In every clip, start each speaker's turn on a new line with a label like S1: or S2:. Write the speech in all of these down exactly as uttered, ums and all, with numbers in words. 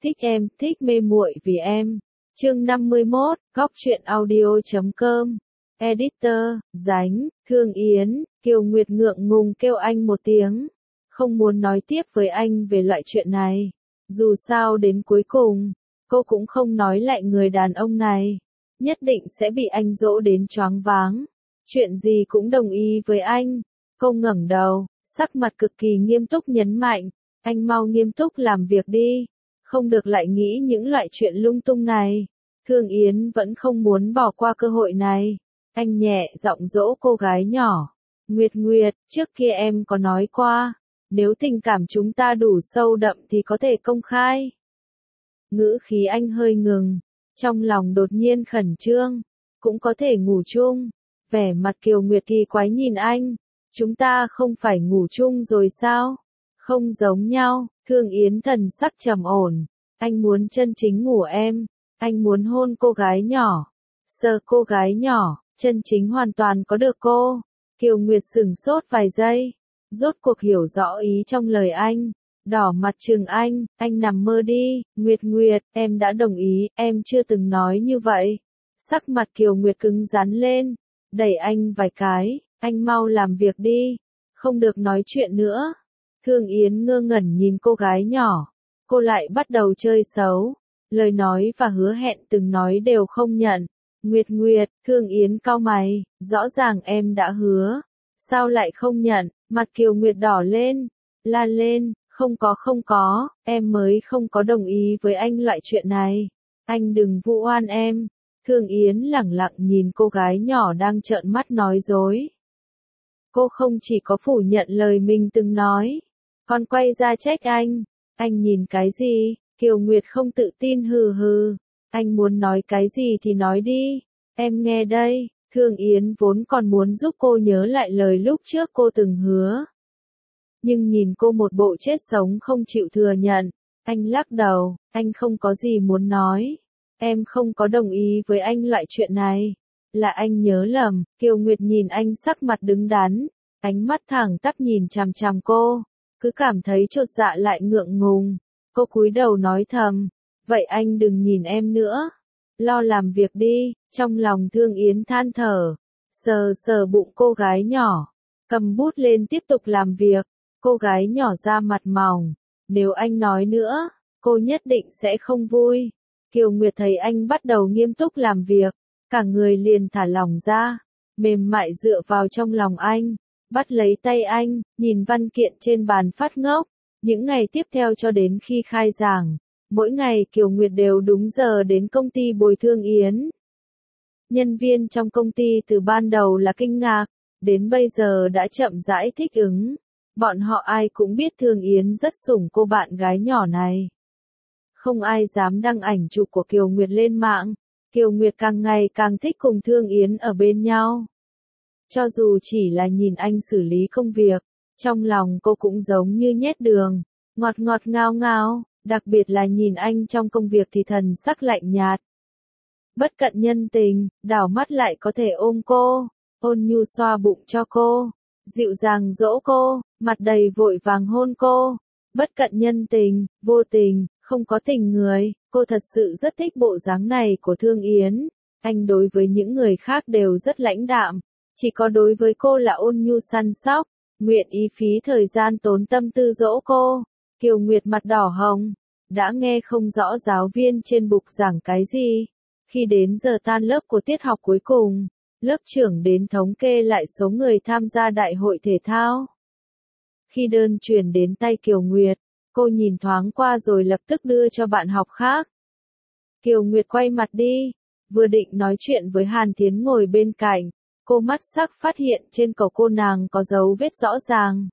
S1: Thích em, thích mê muội vì em. Chương năm mươi mốt, góc truyện audio.com. Editor, Dánh, Thương Yến, Kiều Nguyệt ngượng ngùng kêu anh một tiếng. Không muốn nói tiếp với anh về loại chuyện này. Dù sao đến cuối cùng, cô cũng không nói lại người đàn ông này. Nhất định sẽ bị anh dỗ đến choáng váng. Chuyện gì cũng đồng ý với anh. Cô ngẩng đầu, sắc mặt cực kỳ nghiêm túc nhấn mạnh. Anh mau nghiêm túc làm việc đi. Không được lại nghĩ những loại chuyện lung tung này. Thương Yến vẫn không muốn bỏ qua cơ hội này. Anh nhẹ giọng dỗ cô gái nhỏ. Nguyệt Nguyệt, trước kia em có nói qua. Nếu tình cảm chúng ta đủ sâu đậm thì có thể công khai. Ngữ khí anh hơi ngừng. Trong lòng đột nhiên khẩn trương. Cũng có thể ngủ chung. Vẻ mặt Kiều Nguyệt kỳ quái nhìn anh. Chúng ta không phải ngủ chung rồi sao? Không giống nhau. Thương Yến thần sắc trầm ổn. Anh muốn chân chính ngủ em. Anh muốn hôn cô gái nhỏ. Sờ cô gái nhỏ. Chân chính hoàn toàn có được cô. Kiều Nguyệt sửng sốt vài giây. Rốt cuộc hiểu rõ ý trong lời anh. Đỏ mặt trừng anh. Anh nằm mơ đi. Nguyệt Nguyệt, em đã đồng ý. Em chưa từng nói như vậy. Sắc mặt Kiều Nguyệt cứng rắn lên. Đẩy anh vài cái. Anh mau làm việc đi. Không được nói chuyện nữa. Thương Yến ngơ ngẩn nhìn cô gái nhỏ. Cô lại bắt đầu chơi xấu. Lời nói và hứa hẹn từng nói đều không nhận. Nguyệt Nguyệt, Thương Yến cau mày. Rõ ràng em đã hứa. Sao lại không nhận? Mặt Kiều Nguyệt đỏ lên. La lên. Không có không có. Em mới không có đồng ý với anh loại chuyện này. Anh đừng vu oan em. Thương Yến lẳng lặng nhìn cô gái nhỏ đang trợn mắt nói dối. Cô không chỉ có phủ nhận lời mình từng nói. Còn quay ra trách anh. Anh nhìn cái gì? Kiều Nguyệt không tự tin hừ hừ. Anh muốn nói cái gì thì nói đi. Em nghe đây. Thương Yến vốn còn muốn giúp cô nhớ lại lời lúc trước cô từng hứa. Nhưng nhìn cô một bộ chết sống không chịu thừa nhận. Anh lắc đầu. Anh không có gì muốn nói. Em không có đồng ý với anh loại chuyện này. Là anh nhớ lầm. Kiều Nguyệt nhìn anh sắc mặt đứng đắn. Ánh mắt thẳng tắp nhìn chằm chằm cô. Cứ cảm thấy chột dạ lại ngượng ngùng. Cô cúi đầu nói thầm. Vậy anh đừng nhìn em nữa. Lo làm việc đi. Trong lòng Thương Yến than thở. Sờ sờ bụng cô gái nhỏ. Cầm bút lên tiếp tục làm việc. Cô gái nhỏ ra mặt mỏng. Nếu anh nói nữa, cô nhất định sẽ không vui. Kiều Nguyệt thấy anh bắt đầu nghiêm túc làm việc. Cả người liền thả lỏng ra. Mềm mại dựa vào trong lòng anh. Bắt lấy tay anh, nhìn văn kiện trên bàn phát ngốc. Những ngày tiếp theo cho đến khi khai giảng, mỗi ngày Kiều Nguyệt đều đúng giờ đến công ty bồi Thương Yến. Nhân viên trong công ty từ ban đầu là kinh ngạc, đến bây giờ đã chậm rãi thích ứng. Bọn họ ai cũng biết Thương Yến rất sủng cô bạn gái nhỏ này. Không ai dám đăng ảnh chụp của Kiều Nguyệt lên mạng. Kiều Nguyệt càng ngày càng thích cùng Thương Yến ở bên nhau. Cho dù chỉ là nhìn anh xử lý công việc, trong lòng cô cũng giống như nhét đường, ngọt ngọt ngào ngào, đặc biệt là nhìn anh trong công việc thì thần sắc lạnh nhạt. Bất cận nhân tình, đảo mắt lại có thể ôm cô, ôn nhu xoa bụng cho cô, dịu dàng dỗ cô, mặt đầy vội vàng hôn cô. Bất cận nhân tình, vô tình, không có tình người, cô thật sự rất thích bộ dáng này của Thương Yến. Anh đối với những người khác đều rất lãnh đạm. Chỉ có đối với cô là ôn nhu săn sóc, nguyện ý phí thời gian tốn tâm tư dỗ cô. Kiều Nguyệt mặt đỏ hồng, đã nghe không rõ giáo viên trên bục giảng cái gì. Khi đến giờ tan lớp của tiết học cuối cùng, lớp trưởng đến thống kê lại số người tham gia đại hội thể thao. Khi đơn chuyển đến tay Kiều Nguyệt, cô nhìn thoáng qua rồi lập tức đưa cho bạn học khác. Kiều Nguyệt quay mặt đi, vừa định nói chuyện với Hàn Thiến ngồi bên cạnh. Cô mắt sắc phát hiện trên cổ cô nàng có dấu vết rõ ràng.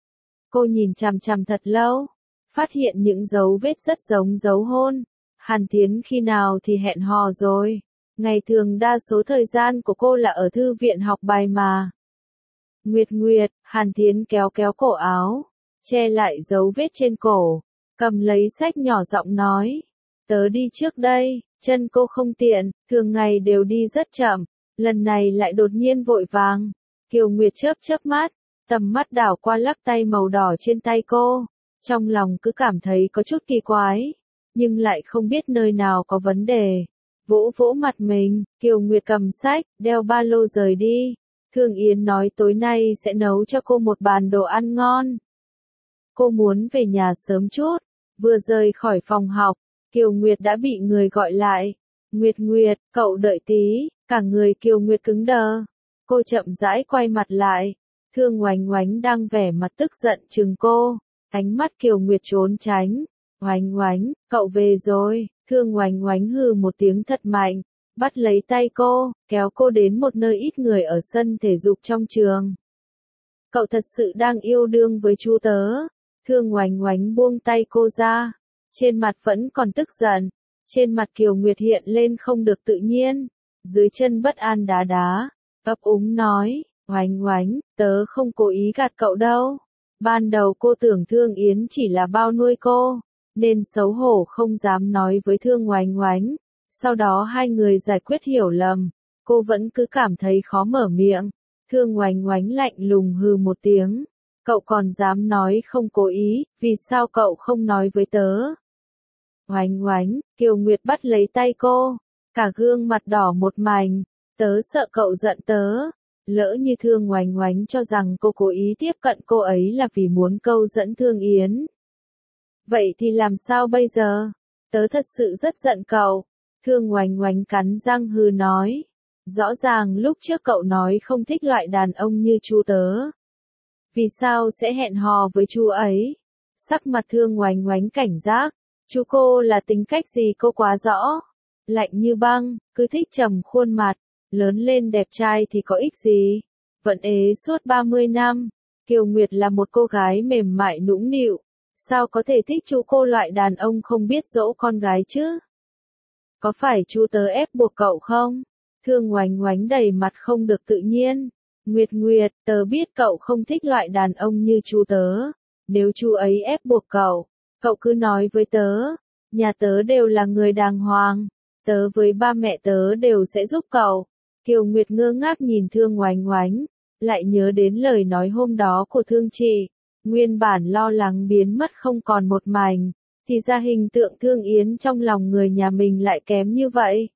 S1: Cô nhìn chằm chằm thật lâu, phát hiện những dấu vết rất giống dấu hôn. Hàn Thiến khi nào thì hẹn hò rồi. Ngày thường đa số thời gian của cô là ở thư viện học bài mà. Nguyệt Nguyệt, Hàn Thiến kéo kéo cổ áo, che lại dấu vết trên cổ, cầm lấy sách nhỏ giọng nói. Tớ đi trước đây, chân cô không tiện, thường ngày đều đi rất chậm. Lần này lại đột nhiên vội vàng. Kiều Nguyệt chớp chớp mắt, tầm mắt đảo qua lắc tay màu đỏ trên tay cô. Trong lòng cứ cảm thấy có chút kỳ quái. nhưng lại không biết nơi nào có vấn đề. Vỗ vỗ mặt mình, Kiều Nguyệt cầm sách, đeo ba lô rời đi. Thương Yến nói tối nay sẽ nấu cho cô một bàn đồ ăn ngon. Cô muốn về nhà sớm chút. Vừa rời khỏi phòng học, Kiều Nguyệt đã bị người gọi lại. Nguyệt Nguyệt, cậu đợi tí. Cả người Kiều Nguyệt cứng đờ. Cô chậm rãi quay mặt lại. Thương Oánh Oánh đang vẻ mặt tức giận chừng cô. Ánh mắt Kiều Nguyệt trốn tránh. Oánh Oánh, cậu về rồi. Thương Oánh Oánh hừ một tiếng thật mạnh, bắt lấy tay cô, kéo cô đến một nơi ít người ở sân thể dục trong trường. Cậu thật sự đang yêu đương với chú tớ. Thương Oánh Oánh buông tay cô ra, trên mặt vẫn còn tức giận. Trên mặt Kiều Nguyệt hiện lên không được tự nhiên, dưới chân bất an đá đá, ấp úng nói, Oánh Oánh, tớ không cố ý gạt cậu đâu. Ban đầu cô tưởng Thương Yến chỉ là bao nuôi cô, nên xấu hổ không dám nói với Thương Oánh Oánh. Sau đó hai người giải quyết hiểu lầm, cô vẫn cứ cảm thấy khó mở miệng. Thương Oánh Oánh lạnh lùng hừ một tiếng, cậu còn dám nói không cố ý, vì sao cậu không nói với tớ? Oánh Oánh, Kiều Nguyệt bắt lấy tay cô, cả gương mặt đỏ một mảnh, tớ sợ cậu giận tớ. Lỡ như Thương Oánh Oánh cho rằng cô cố ý tiếp cận cô ấy là vì muốn câu dẫn Thương Yến. Vậy thì làm sao bây giờ? Tớ thật sự rất giận cậu. Thương Oánh Oánh cắn răng hừ nói. Rõ ràng lúc trước cậu nói không thích loại đàn ông như chú tớ. Vì sao sẽ hẹn hò với chú ấy? Sắc mặt Thương Oánh Oánh cảnh giác. Chú cô là tính cách gì cô quá rõ. Lạnh như băng, cứ thích trầm khuôn mặt. Lớn lên đẹp trai thì có ích gì? Vận ế suốt ba mươi năm. Kiều Nguyệt là một cô gái mềm mại nũng nịu. Sao có thể thích chú cô loại đàn ông không biết dỗ con gái chứ? Có phải chú tớ ép buộc cậu không? Thương Oánh Oánh đầy mặt không được tự nhiên. Nguyệt Nguyệt, tớ biết cậu không thích loại đàn ông như chú tớ. Nếu chú ấy ép buộc cậu, cậu cứ nói với tớ. Nhà tớ đều là người đàng hoàng. Tớ với ba mẹ tớ đều sẽ giúp cậu. Kiều Nguyệt ngơ ngác nhìn Thương Oánh Oánh, lại nhớ đến lời nói hôm đó của Thương chị. Nguyên bản lo lắng biến mất không còn một mảnh, thì ra hình tượng Thương Yến trong lòng người nhà mình lại kém như vậy.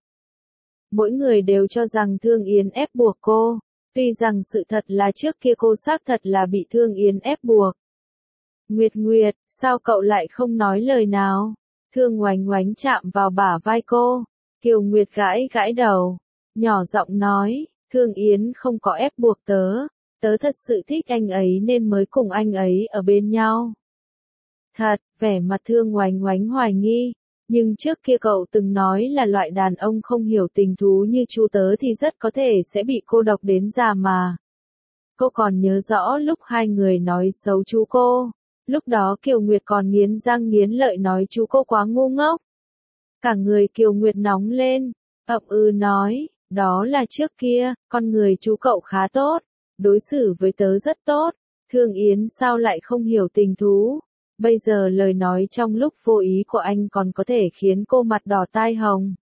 S1: Mỗi người đều cho rằng Thương Yến ép buộc cô, tuy rằng sự thật là trước kia cô xác thật là bị Thương Yến ép buộc. Nguyệt Nguyệt, sao cậu lại không nói lời nào? Thương Oánh Oánh chạm vào bả vai cô, Kiều Nguyệt gãi gãi đầu, nhỏ giọng nói, Thương Yến không có ép buộc tớ. Tớ thật sự thích anh ấy nên mới cùng anh ấy ở bên nhau. Thật, vẻ mặt Thương Oánh Oánh hoài nghi, nhưng trước kia cậu từng nói là loại đàn ông không hiểu tình thú như chú tớ thì rất có thể sẽ bị cô độc đến già mà. Cô còn nhớ rõ lúc hai người nói xấu chú cô, lúc đó Kiều Nguyệt còn nghiến răng nghiến lợi nói chú cô quá ngu ngốc. Cả người Kiều Nguyệt nóng lên, ậm ừ nói, đó là trước kia, con người chú cậu khá tốt. Đối xử với tớ rất tốt, Thương Yến sao lại không hiểu tình thú, bây giờ lời nói trong lúc vô ý của anh còn có thể khiến cô mặt đỏ tai hồng.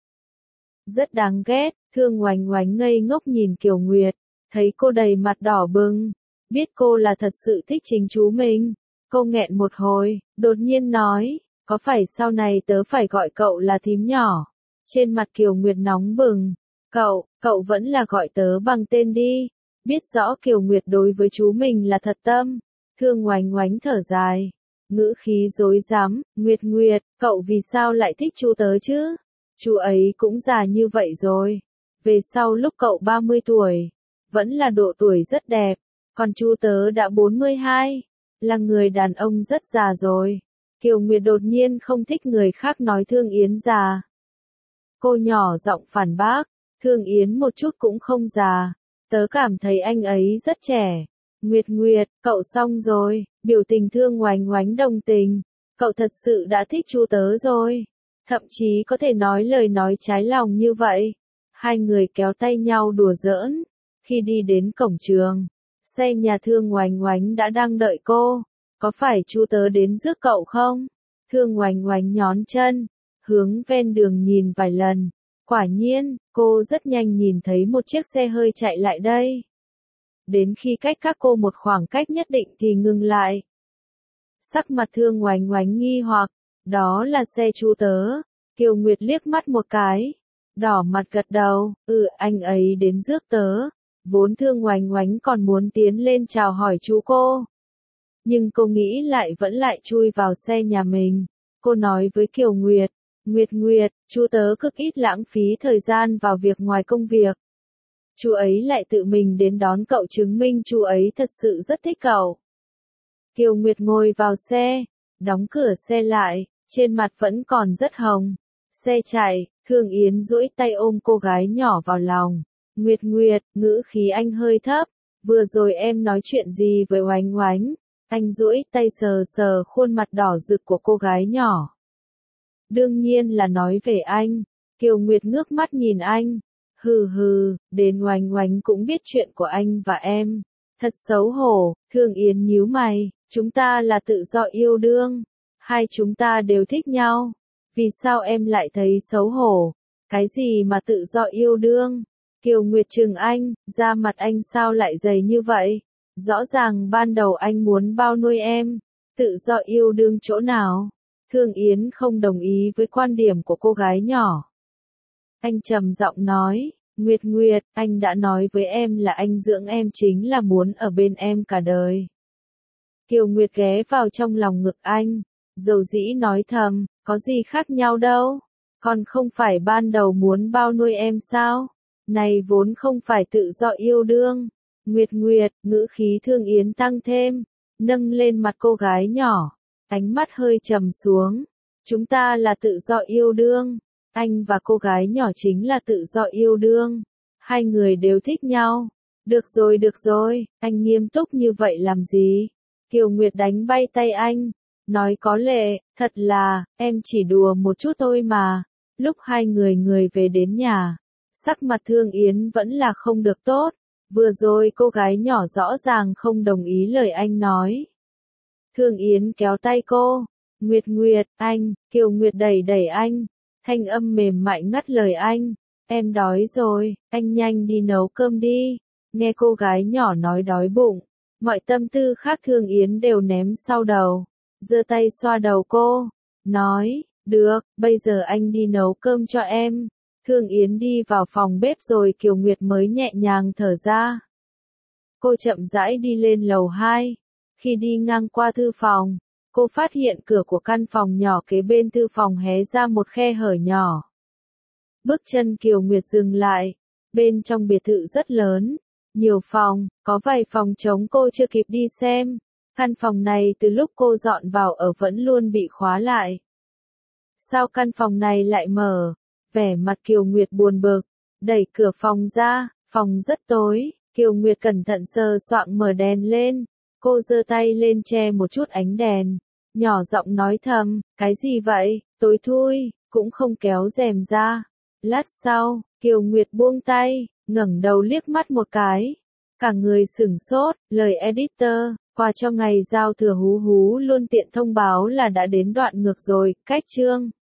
S1: Rất đáng ghét, Thương Oánh Oánh ngây ngốc nhìn Kiều Nguyệt, thấy cô đầy mặt đỏ bừng, biết cô là thật sự thích chính chú mình. Cô nghẹn một hồi, đột nhiên nói, có phải sau này tớ phải gọi cậu là thím nhỏ? Trên mặt Kiều Nguyệt nóng bừng, cậu, cậu vẫn là gọi tớ bằng tên đi. Biết rõ Kiều Nguyệt đối với chú mình là thật tâm. Thương Oánh Oánh thở dài, ngữ khí dối rắm, Nguyệt Nguyệt, cậu vì sao lại thích chú tớ chứ? Chú ấy cũng già như vậy rồi. Về sau lúc cậu ba mươi tuổi, vẫn là độ tuổi rất đẹp, còn chú tớ đã bốn mươi hai, là người đàn ông rất già rồi. Kiều Nguyệt đột nhiên không thích người khác nói Thương Yến già. Cô nhỏ giọng phản bác, Thương Yến một chút cũng không già. Tớ cảm thấy anh ấy rất trẻ. Nguyệt Nguyệt, cậu xong rồi, biểu tình Thương Oánh Oánh đồng tình. Cậu thật sự đã thích chú tớ rồi. Thậm chí có thể nói lời nói trái lòng như vậy. Hai người kéo tay nhau đùa giỡn. Khi đi đến cổng trường, xe nhà Thương Oánh Oánh đã đang đợi cô. Có phải chú tớ đến rước cậu không? Thương Oánh Oánh nhón chân, hướng ven đường nhìn vài lần. Quả nhiên, cô rất nhanh nhìn thấy một chiếc xe hơi chạy lại đây. Đến khi cách các cô một khoảng cách nhất định thì ngừng lại. Sắc mặt Thương Oánh Oánh nghi hoặc, Đó là xe chú tớ. Kiều Nguyệt liếc mắt một cái. Đỏ mặt gật đầu, ừ anh ấy đến rước tớ. Vốn Thương Oánh Oánh còn muốn tiến lên chào hỏi chú cô. Nhưng cô nghĩ lại vẫn lại chui vào xe nhà mình. Cô nói với Kiều Nguyệt, Nguyệt Nguyệt, chú tớ cực ít lãng phí thời gian vào việc ngoài công việc. Chú ấy lại tự mình đến đón cậu chứng minh chú ấy thật sự rất thích cậu. Kiều Nguyệt ngồi vào xe, đóng cửa xe lại, trên mặt vẫn còn rất hồng. Xe chạy, Thương Yến duỗi tay ôm cô gái nhỏ vào lòng. Nguyệt Nguyệt, ngữ khí anh hơi thấp, vừa rồi em nói chuyện gì với Oánh Oánh? Anh duỗi tay sờ sờ khuôn mặt đỏ rực của cô gái nhỏ. Đương nhiên là nói về anh. Kiều Nguyệt ngước mắt nhìn anh. Hừ hừ, đến Oánh Oánh cũng biết chuyện của anh và em. Thật xấu hổ. Thương Yến nhíu mày, chúng ta là tự do yêu đương. Hai chúng ta đều thích nhau. Vì sao em lại thấy xấu hổ? Cái gì mà tự do yêu đương? Kiều Nguyệt trừng anh, da mặt anh sao lại dày như vậy? Rõ ràng ban đầu anh muốn bao nuôi em. Tự do yêu đương chỗ nào? Thương Yến không đồng ý với quan điểm của cô gái nhỏ. Anh trầm giọng nói, Nguyệt Nguyệt, anh đã nói với em là anh dưỡng em chính là muốn ở bên em cả đời. Kiều Nguyệt ghé vào trong lòng ngực anh, dầu dĩ nói thầm, có gì khác nhau đâu. Còn không phải ban đầu muốn bao nuôi em sao? Này vốn không phải tự do yêu đương. Nguyệt Nguyệt, ngữ khí Thương Yến tăng thêm, nâng lên mặt cô gái nhỏ, ánh mắt hơi trầm xuống. Chúng ta là tự do yêu đương. Anh và cô gái nhỏ chính là tự do yêu đương. Hai người đều thích nhau. Được rồi được rồi, anh nghiêm túc như vậy làm gì? Kiều Nguyệt đánh bay tay anh, nói có lệ, thật là, em chỉ đùa một chút thôi mà. Lúc hai người người về đến nhà, sắc mặt Thương Yến vẫn là không được tốt. Vừa rồi cô gái nhỏ rõ ràng không đồng ý lời anh nói. Thương Yến kéo tay cô. Nguyệt Nguyệt, anh, Kiều Nguyệt đẩy đẩy anh. Thanh âm mềm mại ngắt lời anh. Em đói rồi, anh nhanh đi nấu cơm đi. Nghe cô gái nhỏ nói đói bụng. Mọi tâm tư khác Thương Yến đều ném sau đầu. Giơ tay xoa đầu cô. Nói, được, bây giờ anh đi nấu cơm cho em. Thương Yến đi vào phòng bếp rồi Kiều Nguyệt mới nhẹ nhàng thở ra. Cô chậm rãi đi lên lầu hai. Khi đi ngang qua thư phòng, cô phát hiện cửa của căn phòng nhỏ kế bên thư phòng hé ra một khe hở nhỏ. Bước chân Kiều Nguyệt dừng lại. Bên trong biệt thự rất lớn, nhiều phòng, có vài phòng trống cô chưa kịp đi xem. Căn phòng này từ lúc cô dọn vào ở vẫn luôn bị khóa lại. Sao căn phòng này lại mở? Vẻ mặt Kiều Nguyệt buồn bực, đẩy cửa phòng ra, phòng rất tối. Kiều Nguyệt cẩn thận sờ soạng mở đèn lên. Cô giơ tay lên che một chút ánh đèn, nhỏ giọng nói thầm, cái gì vậy, tối thui, cũng không kéo rèm ra. Lát sau, Kiều Nguyệt buông tay, ngẩng đầu liếc mắt một cái. Cả người sửng sốt, lời editor, quà cho ngày giao thừa hú hú luôn tiện thông báo là đã đến đoạn ngược rồi, cách chương.